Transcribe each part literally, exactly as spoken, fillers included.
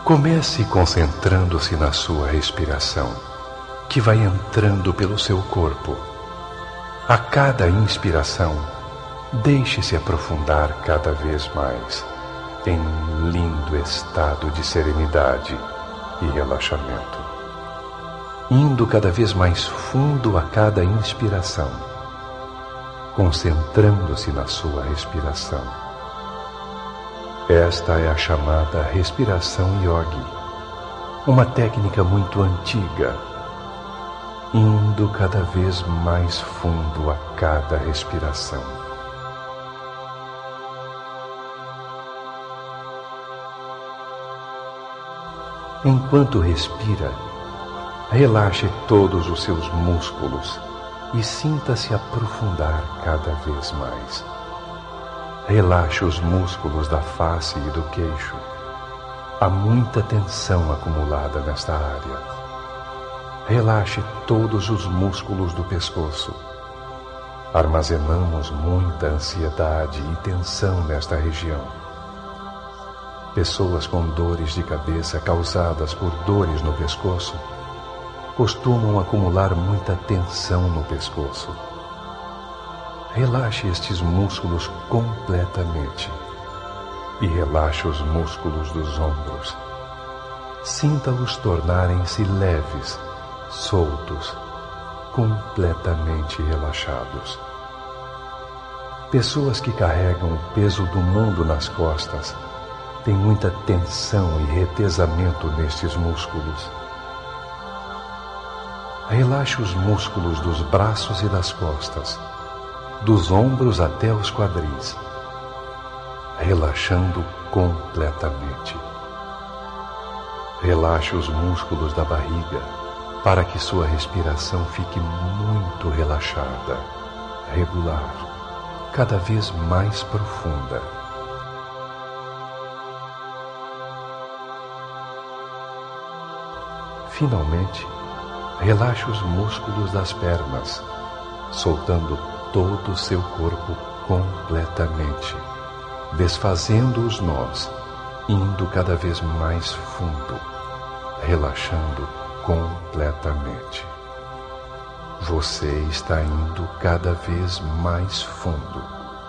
Comece concentrando-se na sua respiração, que vai entrando pelo seu corpo. A cada inspiração, deixe-se aprofundar cada vez mais em um lindo estado de serenidade e relaxamento, indo cada vez mais fundo a cada inspiração, concentrando-se na sua respiração. Esta é a chamada respiração yogi, uma técnica muito antiga, indo cada vez mais fundo a cada respiração. Enquanto respira, relaxe todos os seus músculos e sinta-se aprofundar cada vez mais. Relaxe os músculos da face e do queixo. Há muita tensão acumulada nesta área. Relaxe todos os músculos do pescoço. Armazenamos muita ansiedade e tensão nesta região. Pessoas com dores de cabeça causadas por dores no pescoço costumam acumular muita tensão no pescoço. Relaxe estes músculos completamente e relaxe os músculos dos ombros. Sinta-os tornarem-se leves, soltos, completamente relaxados. Pessoas que carregam o peso do mundo nas costas têm muita tensão e retesamento nestes músculos. Relaxe os músculos dos braços e das costas, dos ombros até os quadris, relaxando completamente. Relaxe os músculos da barriga para que sua respiração fique muito relaxada, regular, cada vez mais profunda. Finalmente, relaxe os músculos das pernas, soltando todo o seu corpo completamente, desfazendo os nós, indo cada vez mais fundo, relaxando completamente. Você está indo cada vez mais fundo.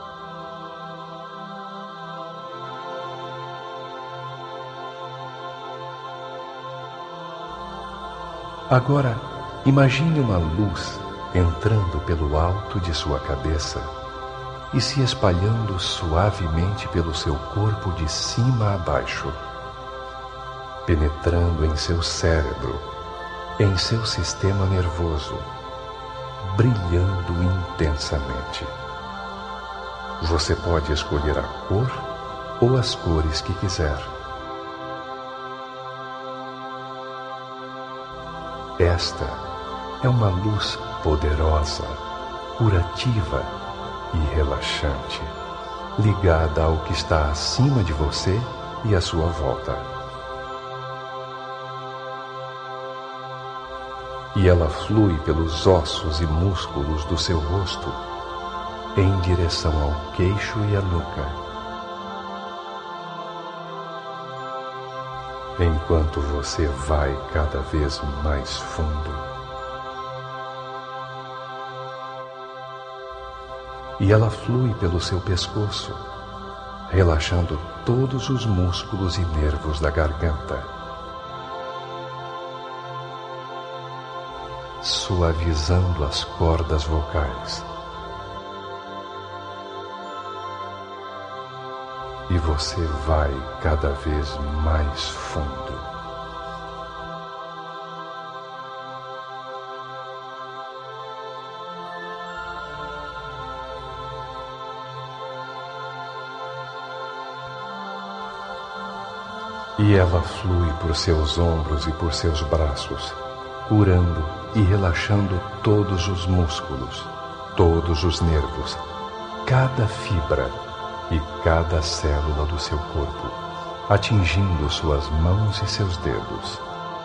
Agora, imagine uma luz entrando pelo alto de sua cabeça e se espalhando suavemente pelo seu corpo de cima a baixo, penetrando em seu cérebro, em seu sistema nervoso, brilhando intensamente. Você pode escolher a cor ou as cores que quiser. Esta é uma luz poderosa, curativa e relaxante, ligada ao que está acima de você e à sua volta. E ela flui pelos ossos e músculos do seu rosto, em direção ao queixo e à nuca. Enquanto você vai cada vez mais fundo. E ela flui pelo seu pescoço, relaxando todos os músculos e nervos da garganta, suavizando as cordas vocais. E você vai cada vez mais fundo. E ela flui por seus ombros e por seus braços, curando e relaxando todos os músculos, todos os nervos, cada fibra e cada célula do seu corpo, atingindo suas mãos e seus dedos.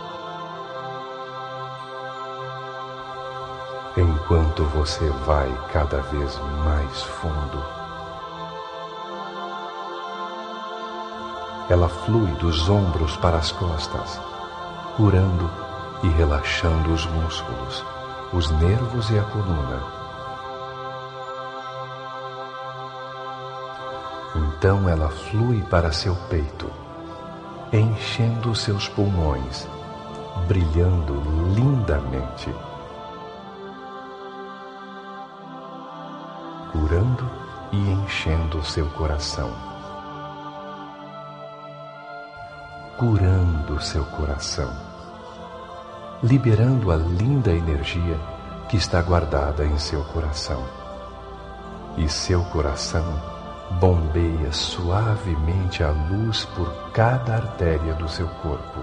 Enquanto você vai cada vez mais fundo, Ela flui dos ombros para as costas, curando e relaxando os músculos, os nervos e a coluna. Então ela flui para seu peito, enchendo seus pulmões, brilhando lindamente, curando e enchendo seu coração, curando seu coração, liberando a linda energia que está guardada em seu coração. E seu coração bombeia suavemente a luz por cada artéria do seu corpo.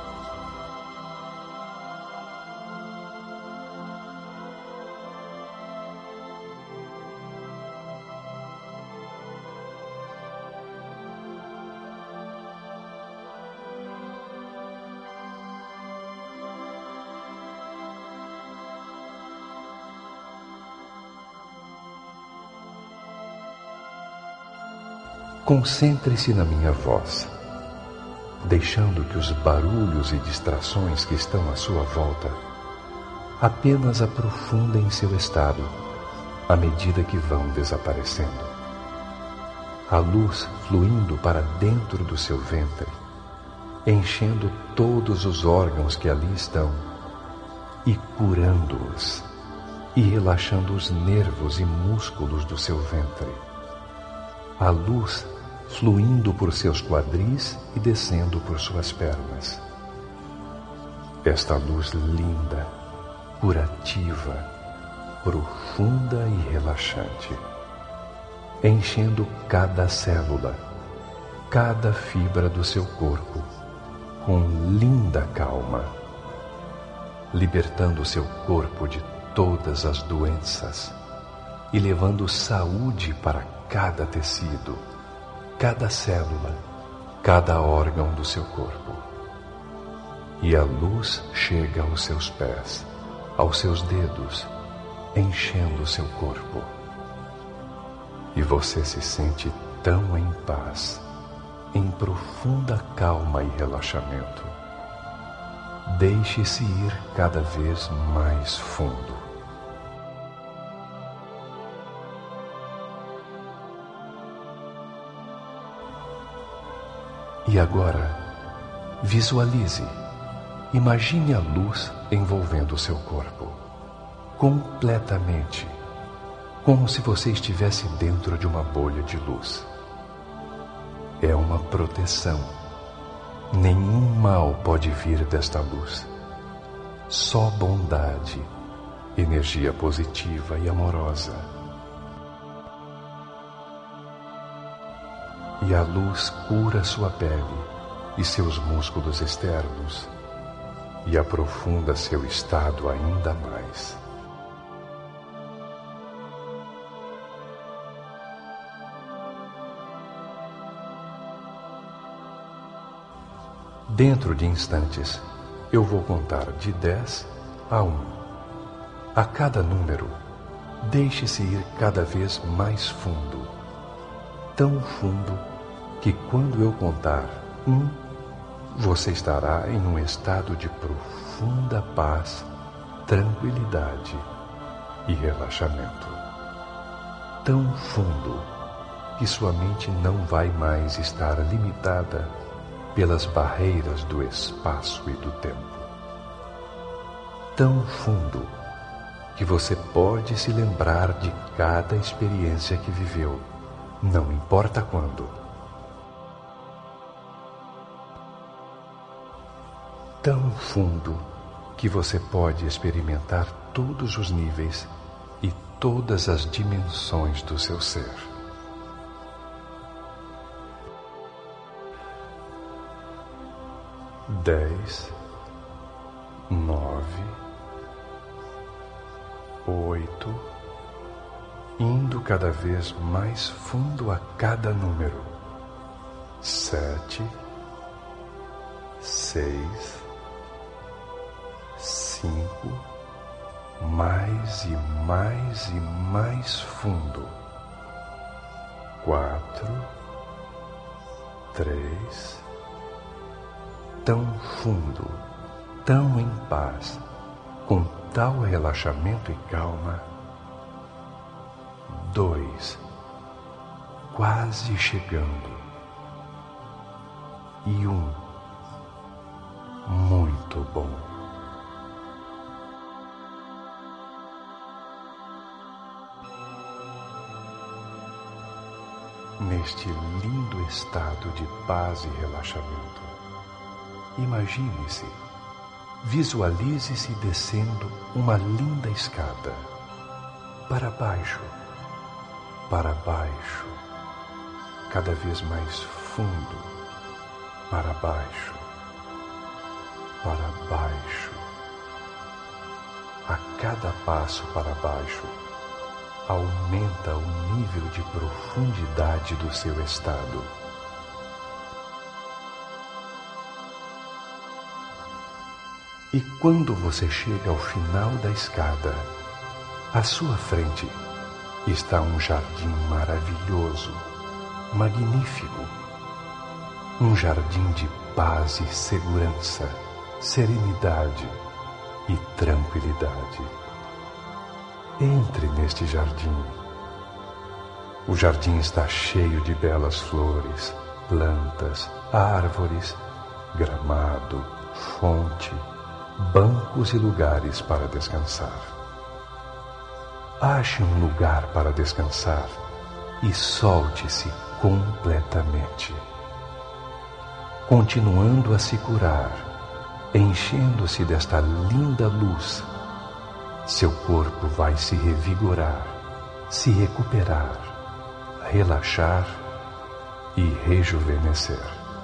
Concentre-se na minha voz, deixando que os barulhos e distrações que estão à sua volta apenas aprofundem seu estado à medida que vão desaparecendo. A luz fluindo para dentro do seu ventre, enchendo todos os órgãos que ali estão e curando-os e relaxando os nervos e músculos do seu ventre. A luz fluindo por seus quadris e descendo por suas pernas. Esta luz linda, curativa, profunda e relaxante, enchendo cada célula, cada fibra do seu corpo com linda calma, libertando seu corpo de todas as doenças e levando saúde para cada tecido, cada célula, cada órgão do seu corpo. E a luz chega aos seus pés, aos seus dedos, enchendo o seu corpo. E você se sente tão em paz, em profunda calma e relaxamento. Deixe-se ir cada vez mais fundo. E agora, visualize, imagine a luz envolvendo o seu corpo, completamente, como se você estivesse dentro de uma bolha de luz. É uma proteção. Nenhum mal pode vir desta luz. Só bondade, energia positiva e amorosa. E a luz cura sua pele e seus músculos externos e aprofunda seu estado ainda mais. Dentro de instantes, eu vou contar de dez a um. A cada número, deixe-se ir cada vez mais fundo, tão fundo que quando eu contar um, você estará em um estado de profunda paz, tranquilidade e relaxamento. Tão fundo que sua mente não vai mais estar limitada pelas barreiras do espaço e do tempo. Tão fundo que você pode se lembrar de cada experiência que viveu, não importa quando. Tão fundo que você pode experimentar todos os níveis e todas as dimensões do seu ser. Dez, nove, oito, indo cada vez mais fundo a cada número. Sete, seis, cinco, mais e mais e mais fundo. Quatro, Três. Tão fundo, tão em paz, com tal relaxamento e calma. Dois. Quase chegando. E um. Muito bom. Neste lindo estado de paz e relaxamento, imagine-se, visualize-se descendo uma linda escada, para baixo, para baixo, cada vez mais fundo, para baixo, para baixo. A cada passo para baixo, aumenta o nível de profundidade do seu estado. E quando você chega ao final da escada, à sua frente está um jardim maravilhoso, magnífico. Um jardim de paz e segurança, serenidade e tranquilidade. Entre neste jardim. O jardim está cheio de belas flores, plantas, árvores, gramado, fonte, bancos e lugares para descansar. Ache um lugar para descansar e solte-se completamente, continuando a se curar, enchendo-se desta linda luz. Seu corpo vai se revigorar, se recuperar, relaxar e rejuvenescer.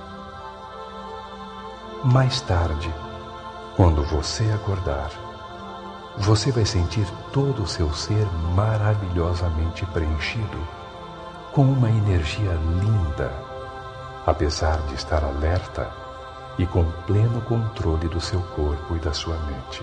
Mais tarde, quando você acordar, você vai sentir todo o seu ser maravilhosamente preenchido, com uma energia linda, apesar de estar alerta e com pleno controle do seu corpo e da sua mente.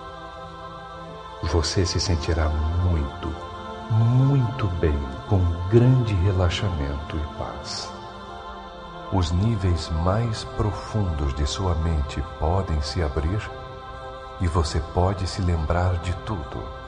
Você se sentirá muito, muito bem, com grande relaxamento e paz. Os níveis mais profundos de sua mente podem se abrir e você pode se lembrar de tudo.